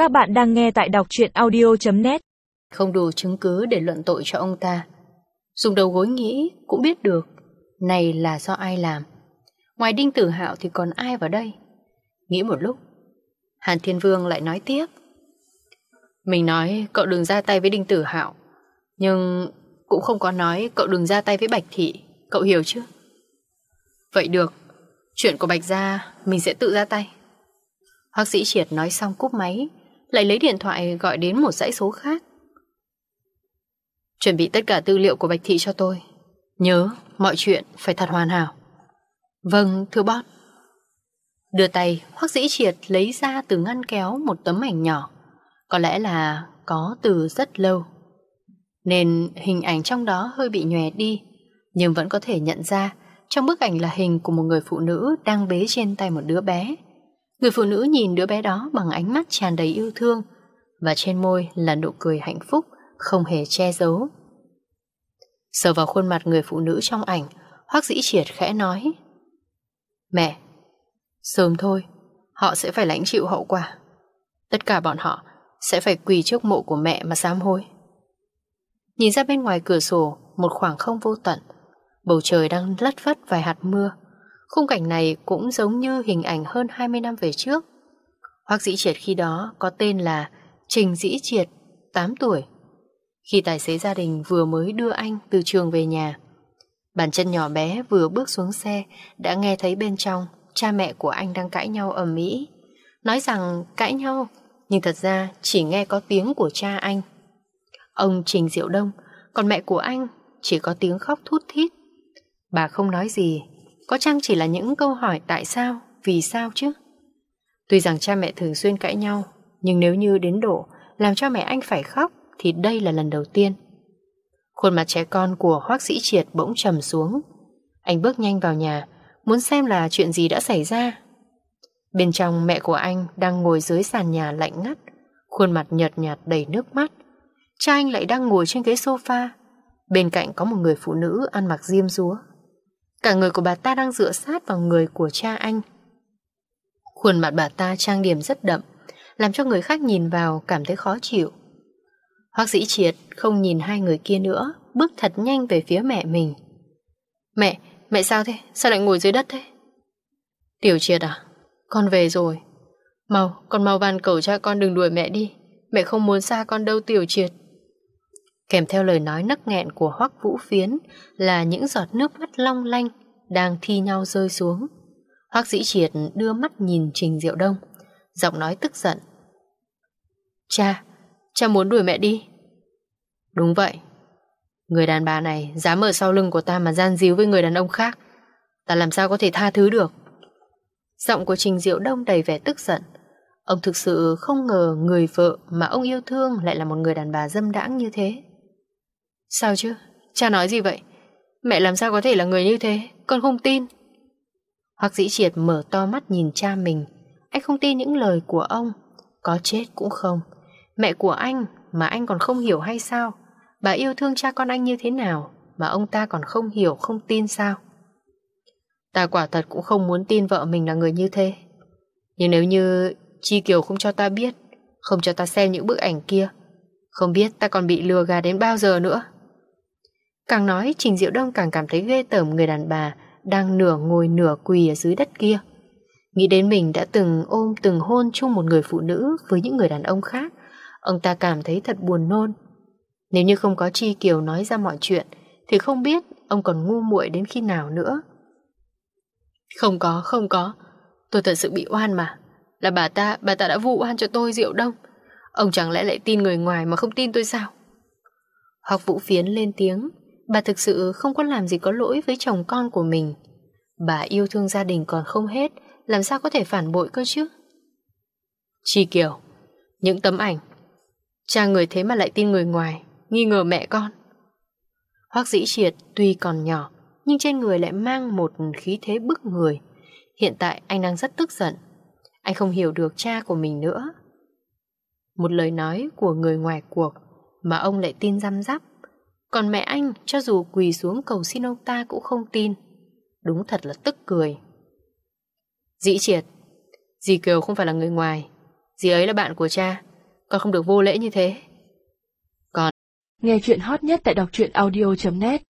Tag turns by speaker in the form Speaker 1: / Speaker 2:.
Speaker 1: Các bạn đang nghe tại đọc truyện audio.net.
Speaker 2: Không đủ chứng cứ để luận tội cho ông ta. Dùng đầu gối nghĩ cũng biết được này là do ai làm. Ngoài Đinh Tử Hạo thì còn ai vào đây? Nghĩ một lúc, Hàn Thiên Vương lại nói tiếp. Mình nói cậu đừng ra tay với Đinh Tử Hạo, nhưng cũng không có nói cậu đừng ra tay với Bạch Thị. Cậu hiểu chứ? Vậy được, chuyện của Bạch gia mình sẽ tự ra tay. Hoắc Dĩ Triệt nói xong cúp máy, lại lấy điện thoại gọi đến một dãy số khác. Chuẩn bị tất cả tư liệu của Bạch Thị cho tôi. Nhớ, mọi chuyện phải thật hoàn hảo. Vâng, thưa boss. Đưa tay, Hoắc Dĩ Triệt lấy ra từ ngăn kéo một tấm ảnh nhỏ. Có lẽ là có từ rất lâu, nên hình ảnh trong đó hơi bị nhòe đi, nhưng vẫn có thể nhận ra trong bức ảnh là hình của một người phụ nữ đang bế trên tay một đứa bé. Người phụ nữ nhìn đứa bé đó bằng ánh mắt tràn đầy yêu thương, và trên môi là nụ cười hạnh phúc không hề che giấu. Sờ vào khuôn mặt người phụ nữ trong ảnh, Hoắc Dĩ Triệt khẽ nói: Mẹ, sớm thôi họ sẽ phải lãnh chịu hậu quả. Tất cả bọn họ sẽ phải quỳ trước mộ của mẹ mà sám hối. Nhìn ra bên ngoài cửa sổ, một khoảng không vô tận, bầu trời đang lất phất vài hạt mưa. Khung cảnh này cũng giống như hình ảnh hơn 20 năm về trước. Hoắc Dĩ Triệt khi đó có tên là Trình Dĩ Triệt, 8 tuổi. Khi tài xế gia đình vừa mới đưa anh từ trường về nhà, bàn chân nhỏ bé vừa bước xuống xe đã nghe thấy bên trong cha mẹ của anh đang cãi nhau ầm ĩ. Nói rằng cãi nhau, nhưng thật ra chỉ nghe có tiếng của cha anh, ông Trình Diệu Đông, còn mẹ của anh chỉ có tiếng khóc thút thít. Bà không nói gì, có chăng chỉ là những câu hỏi tại sao, vì sao chứ? Tuy rằng cha mẹ thường xuyên cãi nhau, nhưng nếu như đến độ làm cho mẹ anh phải khóc thì đây là lần đầu tiên. Khuôn mặt trẻ con của Hoắc Dĩ Triệt bỗng trầm xuống. Anh bước nhanh vào nhà, muốn xem là chuyện gì đã xảy ra. Bên trong mẹ của anh đang ngồi dưới sàn nhà lạnh ngắt, khuôn mặt nhợt nhạt đầy nước mắt. Cha anh lại đang ngồi trên ghế sofa. Bên cạnh có một người phụ nữ ăn mặc diêm dúa. Cả người của bà ta đang dựa sát vào người của cha anh. Khuôn mặt bà ta trang điểm rất đậm, làm cho người khác nhìn vào cảm thấy khó chịu. Hoắc Dĩ Triệt không nhìn hai người kia nữa, bước thật nhanh về phía mẹ mình. Mẹ sao thế? Sao lại ngồi dưới đất thế? Tiểu Triệt à, con về rồi. Con mau van cầu cha con đừng đuổi mẹ đi. Mẹ không muốn xa con đâu Tiểu Triệt. Kèm theo lời nói nấc nghẹn của Hoắc Vũ Phiến là những giọt nước mắt long lanh đang thi nhau rơi xuống. Hoắc Dĩ Triệt đưa mắt nhìn Trình Diệu Đông, giọng nói tức giận. Cha muốn đuổi mẹ đi. Đúng vậy. Người đàn bà này dám ở sau lưng của ta mà gian díu với người đàn ông khác, ta làm sao có thể tha thứ được. Giọng của Trình Diệu Đông đầy vẻ tức giận. Ông thực sự không ngờ người vợ mà ông yêu thương lại là một người đàn bà dâm đãng như thế. Sao chứ? Cha nói gì vậy? Mẹ làm sao có thể là người như thế? Con không tin. Hoắc Dĩ Triệt mở to mắt nhìn cha mình. Anh không tin những lời của ông. Có chết cũng không. Mẹ của anh mà anh còn không hiểu hay sao? Bà yêu thương cha con anh như thế nào mà ông ta còn không hiểu, không tin sao? Ta quả thật cũng không muốn tin vợ mình là người như thế. Nhưng nếu như Chi Kiều không cho ta biết, không cho ta xem những bức ảnh kia, không biết ta còn bị lừa gạt đến bao giờ nữa. Càng nói Trình Diệu Đông càng cảm thấy ghê tởm người đàn bà đang nửa ngồi nửa quỳ ở dưới đất kia. Nghĩ đến mình đã từng ôm từng hôn chung một người phụ nữ với những người đàn ông khác, ông ta cảm thấy thật buồn nôn. Nếu như không có Chi Kiều nói ra mọi chuyện thì không biết ông còn ngu muội đến khi nào nữa. Không có, tôi thật sự bị oan mà. Là bà ta đã vu oan cho tôi Diệu Đông. Ông chẳng lẽ lại tin người ngoài mà không tin tôi sao? Hoắc Vũ Phiến lên tiếng. Bà thực sự không có làm gì có lỗi với chồng con của mình. Bà yêu thương gia đình còn không hết, làm sao có thể phản bội cơ chứ? Chi Kiều, những tấm ảnh, cha người thế mà lại tin người ngoài, nghi ngờ mẹ con. Hoắc Dĩ Triệt tuy còn nhỏ, nhưng trên người lại mang một khí thế bức người. Hiện tại anh đang rất tức giận. Anh không hiểu được cha của mình nữa. Một lời nói của người ngoài cuộc mà ông lại tin răm rắp. Còn mẹ anh cho dù quỳ xuống cầu xin ông ta cũng không tin. Đúng thật là tức cười. Dĩ Triệt, dì Kiều không phải là người ngoài, dì ấy là bạn của cha. Con không được vô lễ như thế.
Speaker 1: Nghe chuyện hot nhất tại đọc truyện audio.net